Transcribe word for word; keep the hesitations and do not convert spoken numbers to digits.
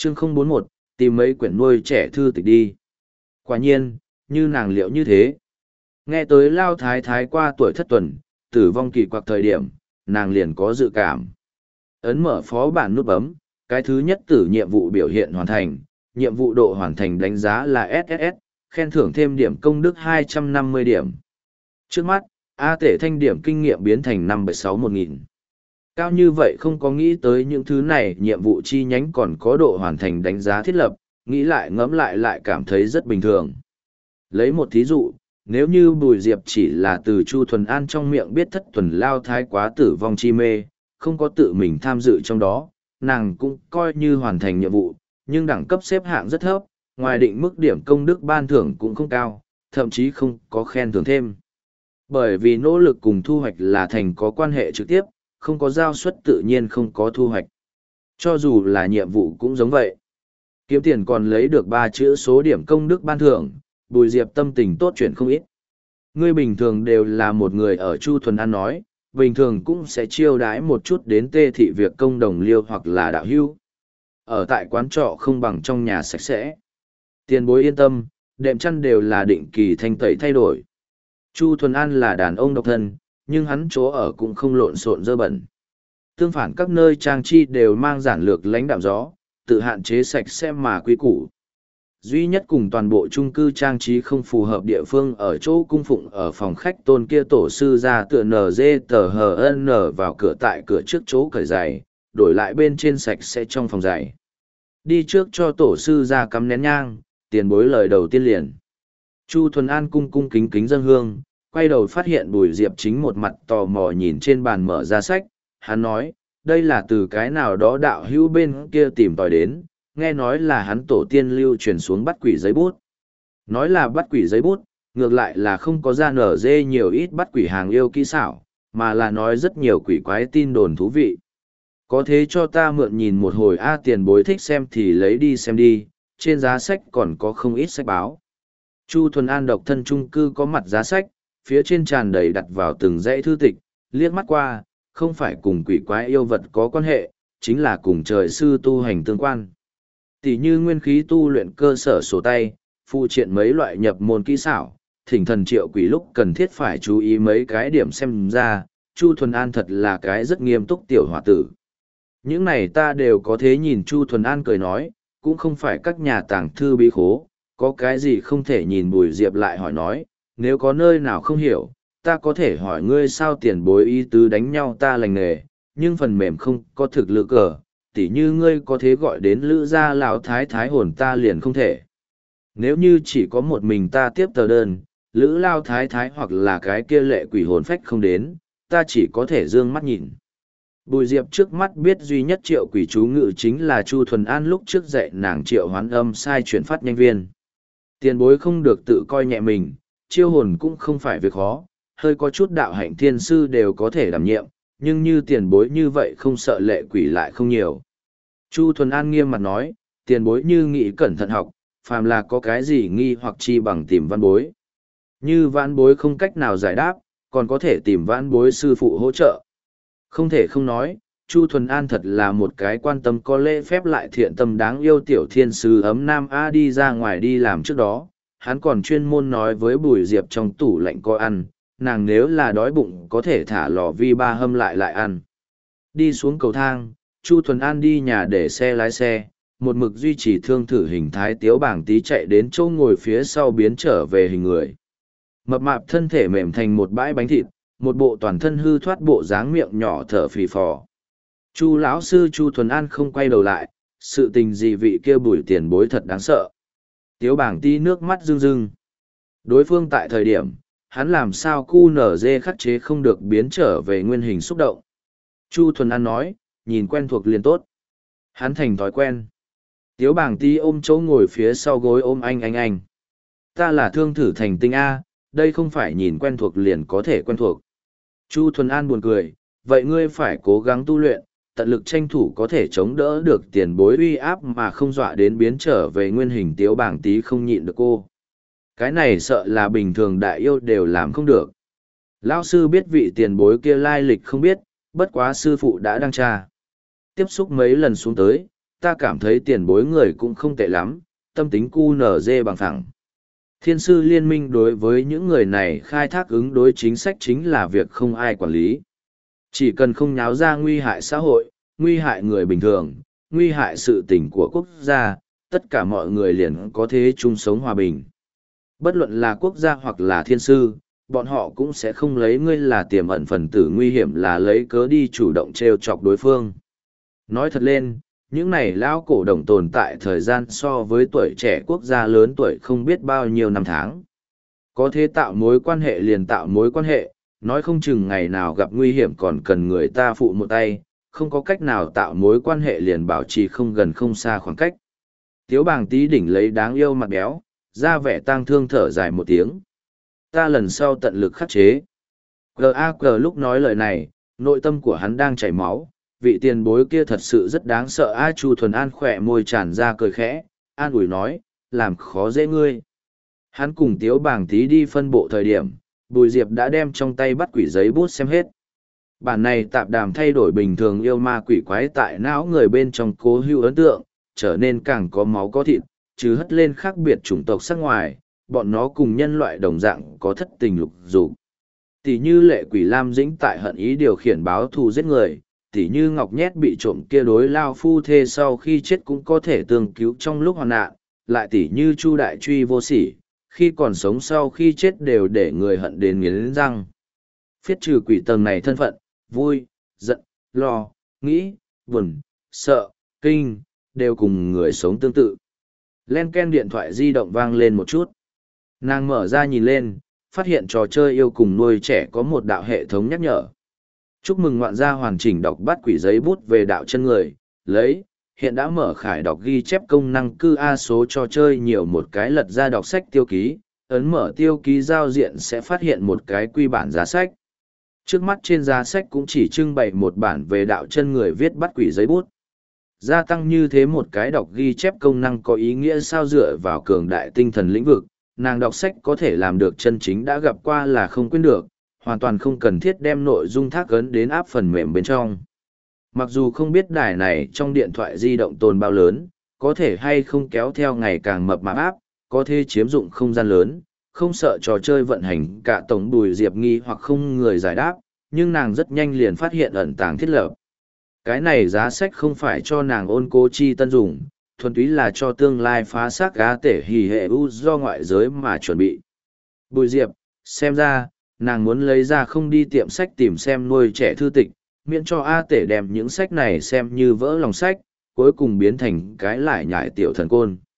Chương không bốn một, tìm mấy quyển nuôi trẻ thư tịch đi. Quả nhiên, như nàng liệu như thế. Nghe tới Lao Thái Thái qua tuổi thất tuần, tử vong kỳ quặc thời điểm, nàng liền có dự cảm. Ấn mở phó bản nút bấm, cái thứ nhất tử nhiệm vụ biểu hiện hoàn thành, nhiệm vụ độ hoàn thành đánh giá là ét ét ét, khen thưởng thêm điểm công đức hai trăm năm mươi điểm. Trước mắt, A Tể Thanh điểm kinh nghiệm biến thành năm bảy sáu một nghìn. Cao như vậy không có nghĩ tới những thứ này, nhiệm vụ chi nhánh còn có độ hoàn thành đánh giá thiết lập, nghĩ lại ngẫm lại lại cảm thấy rất bình thường. Lấy một thí dụ, nếu như Bùi Diệp chỉ là từ Chu Thuần An trong miệng biết thất thuần lao thái quá tử vong chi mê, không có tự mình tham dự trong đó, nàng cũng coi như hoàn thành nhiệm vụ, nhưng đẳng cấp xếp hạng rất thấp, ngoài định mức điểm công đức ban thưởng cũng không cao, thậm chí không có khen thưởng thêm. Bởi vì nỗ lực cùng thu hoạch là thành có quan hệ trực tiếp, không có giao suất tự nhiên không có thu hoạch. Cho dù là nhiệm vụ cũng giống vậy. Kiếm tiền còn lấy được ba chữ số điểm công đức ban thưởng, Bùi Diệp tâm tình tốt chuyện không ít. Ngươi bình thường đều là một người ở Chu Thuần An nói, bình thường cũng sẽ chiêu đãi một chút đến tê thị việc công đồng liêu hoặc là đạo hưu. Ở tại quán trọ không bằng trong nhà sạch sẽ. Tiền bối yên tâm, đệm chăn đều là định kỳ thanh tẩy thay đổi. Chu Thuần An là đàn ông độc thân, nhưng hắn chỗ ở cũng không lộn xộn dơ bẩn. Tương phản các nơi trang trí đều mang giản lược lãnh đạm gió, tự hạn chế sạch sẽ mà quy củ. Duy nhất cùng toàn bộ chung cư trang trí không phù hợp địa phương ở chỗ cung phụng ở phòng khách tôn kia tổ sư ra tựa nờ dê tờ hờ n vào cửa tại cửa trước chỗ cởi giày, đổi lại bên trên sạch sẽ trong phòng giày. Đi trước cho tổ sư ra cắm nén nhang, tiền bối lời đầu tiên liền. Chu Thuần An cung cung kính kính dâng hương, quay đầu phát hiện Bùi Diệp chính một mặt tò mò nhìn trên bàn mở ra sách, hắn nói, đây là từ cái nào đó đạo hữu bên kia tìm tòi đến, nghe nói là hắn tổ tiên lưu truyền xuống bắt quỷ giấy bút. Nói là bắt quỷ giấy bút, ngược lại là không có ra nở dê nhiều ít bắt quỷ hàng yêu kỹ xảo, mà là nói rất nhiều quỷ quái tin đồn thú vị. Có thế cho ta mượn nhìn một hồi a tiền bối thích xem thì lấy đi xem đi, trên giá sách còn có không ít sách báo. Chu Thuần An độc thân chung cư có mặt giá sách, phía trên tràn đầy đặt vào từng dãy thư tịch, liếc mắt qua, không phải cùng quỷ quái yêu vật có quan hệ, chính là cùng trời sư tu hành tương quan. Tỷ như nguyên khí tu luyện cơ sở sổ tay, phụ triện mấy loại nhập môn kỹ xảo, thỉnh thần triệu quỷ lúc cần thiết phải chú ý mấy cái điểm xem ra, Chu Thuần An thật là cái rất nghiêm túc tiểu hòa tử. Những này ta đều có thế nhìn Chu Thuần An cười nói, cũng không phải các nhà tàng thư bí khố, có cái gì không thể nhìn. Bùi Diệp lại hỏi nói, nếu có nơi nào không hiểu, ta có thể hỏi ngươi sao tiền bối ý tứ đánh nhau ta lành nghề, nhưng phần mềm không có thực lực cờ, tỉ như ngươi có thế gọi đến lữ gia lão thái thái hồn ta liền không thể. Nếu như chỉ có một mình ta tiếp tờ đơn, lữ lao thái thái hoặc là cái kia lệ quỷ hồn phách không đến, ta chỉ có thể dương mắt nhìn. Bùi Diệp trước mắt biết duy nhất triệu quỷ chú ngự chính là Chu Thuần An lúc trước dạy nàng triệu hoán âm sai chuyển phát nhanh viên. Tiền bối không được tự coi nhẹ mình, chiêu hồn cũng không phải việc khó, hơi có chút đạo hạnh thiên sư đều có thể đảm nhiệm, nhưng như tiền bối như vậy không sợ lệ quỷ lại không nhiều. Chu Thuần An nghiêm mặt nói, tiền bối như nghĩ cẩn thận học, phàm là có cái gì nghi hoặc chi bằng tìm văn bối. Như văn bối không cách nào giải đáp, còn có thể tìm văn bối sư phụ hỗ trợ. Không thể không nói, Chu Thuần An thật là một cái quan tâm có lễ phép lại thiện tâm đáng yêu tiểu thiên sứ ấm nam A. Đi ra ngoài đi làm trước đó, hắn còn chuyên môn nói với Bùi Diệp trong tủ lạnh có ăn, nàng nếu là đói bụng có thể thả lò vi ba hâm lại lại ăn. Đi xuống cầu thang, Chu Thuần An đi nhà để xe lái xe, một mực duy trì thương thử hình thái tiếu bảng tí chạy đến chỗ ngồi phía sau biến trở về hình người. Mập mạp thân thể mềm thành một bãi bánh thịt, một bộ toàn thân hư thoát bộ dáng miệng nhỏ thở phì phò. Chu lão sư Chu Thuần An không quay đầu lại, sự tình gì vị kia Bùi tiền bối thật đáng sợ. Tiếu bảng tí nước mắt rưng rưng. Đối phương tại thời điểm, hắn làm sao cu nở dê khắc chế không được biến trở về nguyên hình xúc động. Chu Thuần An nói, nhìn quen thuộc liền tốt. Hắn thành thói quen. Tiếu bảng tí ôm chỗ ngồi phía sau gối ôm anh anh anh. Ta là thương thử thành tinh A, đây không phải nhìn quen thuộc liền có thể quen thuộc. Chu Thuần An buồn cười, vậy ngươi phải cố gắng tu luyện, tận lực tranh thủ có thể chống đỡ được tiền bối uy áp mà không dọa đến biến trở về nguyên hình. Tiếu bảng tí không nhịn được cô. Cái này sợ là bình thường đại yêu đều làm không được. Lão sư biết vị tiền bối kia lai lịch không biết, bất quá sư phụ đã đăng tra. Tiếp xúc mấy lần xuống tới, ta cảm thấy tiền bối người cũng không tệ lắm, tâm tính cu nở dê bằng phẳng. Thiên sư liên minh đối với những người này khai thác ứng đối chính sách chính là việc không ai quản lý. Chỉ cần không nháo ra nguy hại xã hội, nguy hại người bình thường, nguy hại sự tỉnh của quốc gia, tất cả mọi người liền có thể chung sống hòa bình. Bất luận là quốc gia hoặc là thiên sư, bọn họ cũng sẽ không lấy ngươi là tiềm ẩn phần tử nguy hiểm là lấy cớ đi chủ động trêu chọc đối phương. Nói thật lên, những này lão cổ đồng tồn tại thời gian so với tuổi trẻ quốc gia lớn tuổi không biết bao nhiêu năm tháng. Có thể tạo mối quan hệ liền tạo mối quan hệ, nói không chừng ngày nào gặp nguy hiểm còn cần người ta phụ một tay, không có cách nào tạo mối quan hệ liền bảo trì không gần không xa khoảng cách. Tiếu bàng tí đỉnh lấy đáng yêu mặt béo, ra vẻ tang thương thở dài một tiếng. Ta lần sau tận lực khắc chế. G A G lúc nói lời này, nội tâm của hắn đang chảy máu, vị tiền bối kia thật sự rất đáng sợ. A Chu Thuần An khỏe môi tràn ra cười khẽ, an ủi nói, làm khó dễ ngươi. Hắn cùng Tiếu bàng tí đi phân bộ thời điểm, Bùi Diệp đã đem trong tay bắt quỷ giấy bút xem hết. Bản này tạp đàm thay đổi bình thường yêu ma quỷ quái tại não người bên trong cố hữu ấn tượng, trở nên càng có máu có thịt, chứ hất lên khác biệt chủng tộc sắc ngoài, bọn nó cùng nhân loại đồng dạng có thất tình lục dục. Tỷ như lệ quỷ Lam Dĩnh tại hận ý điều khiển báo thù giết người, tỷ như Ngọc Nhét bị trộm kia đối lao phu thê sau khi chết cũng có thể tương cứu trong lúc hoạn nạn, lại tỷ như Chu Đại Truy vô sỉ, khi còn sống sau khi chết đều để người hận đến nghiến răng. Phiết trừ quỷ tầng này thân phận, vui, giận, lo, nghĩ, buồn, sợ, kinh, đều cùng người sống tương tự. Len ken điện thoại di động vang lên một chút. Nàng mở ra nhìn lên, phát hiện trò chơi yêu cùng nuôi trẻ có một đạo hệ thống nhắc nhở. Chúc mừng ngoạn gia hoàn chỉnh đọc bắt quỷ giấy bút về đạo chân người, lấy, hiện đã mở khải đọc ghi chép công năng cư A số trò chơi nhiều một cái lật ra đọc sách tiêu ký, ấn mở tiêu ký giao diện sẽ phát hiện một cái quy bản giá sách. Trước mắt trên giá sách cũng chỉ trưng bày một bản về đạo chân người viết bắt quỷ giấy bút. Gia tăng như thế một cái đọc ghi chép công năng có ý nghĩa sao dựa vào cường đại tinh thần lĩnh vực, nàng đọc sách có thể làm được chân chính đã gặp qua là không quên được, hoàn toàn không cần thiết đem nội dung thác ấn đến áp phần mềm bên trong. Mặc dù không biết đài này trong điện thoại di động tồn bao lớn, có thể hay không kéo theo ngày càng mập mạp áp, có thể chiếm dụng không gian lớn, không sợ trò chơi vận hành cả tổng Bùi Diệp nghi hoặc không người giải đáp, nhưng nàng rất nhanh liền phát hiện ẩn tàng thiết lập. Cái này giá sách không phải cho nàng ôn cố chi tân dùng, thuần túy là cho tương lai phá xác gá tể hì hệ u do ngoại giới mà chuẩn bị. Bùi Diệp, xem ra, nàng muốn lấy ra không đi tiệm sách tìm xem nuôi trẻ thư tịch, miễn cho A tể đem những sách này xem như vỡ lòng sách, cuối cùng biến thành cái lại nhại tiểu thần côn.